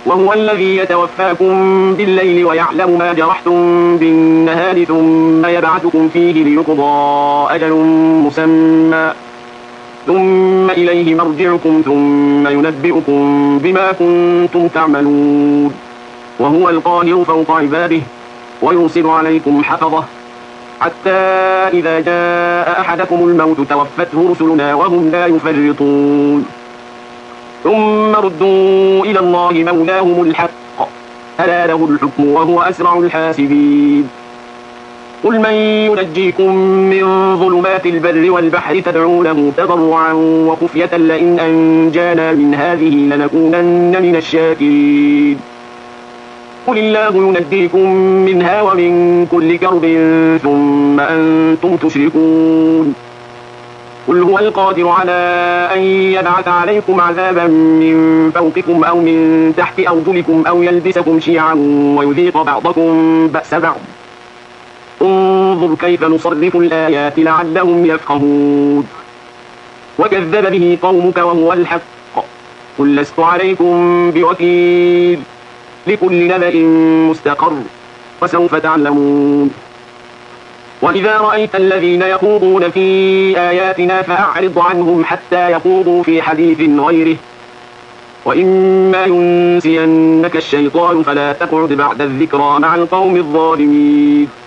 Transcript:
وهو الذي يتوفاكم بالليل ويعلم ما جرحتم بالنهار ثم يبعثكم فيه ليقضى أجل مسمى ثم إليه مرجعكم ثم ينبئكم بما كنتم تعملون وهو القاهر فوق عباده ويرسل عليكم حفظه حتى إذا جاء أحدكم الموت توفته رسلنا وهم لا يفرطون ثم ردوا إلى الله مولاهم الحق ألا له الحكم وهو أسرع الحاسبين قل من ينجيكم من ظلمات البر والبحر تدعونه تضرعا وخفية لئن أنجانا من هذه لنكونن من الشاكرين قل الله ينجيكم منها ومن كل كرب ثم أنتم تشركون قل هو القادر على أن يبعث عليكم عذابا من فوقكم أو من تحت أرجلكم أو يلبسكم شيعا ويذيق بعضكم بأس بعض انظر كيف نصرف الآيات لعلهم يفقهون وكذب به قومك وهو الحق قل لست عليكم بوكيل لكل نبأ مستقر وسوف تعلمون وإذا رأيت الذين يخوضون في آياتنا فأعرض عنهم حتى يخوضوا في حديث غيره وإما ينسينك الشيطان فلا تقعد بعد الذكرى مع القوم الظالمين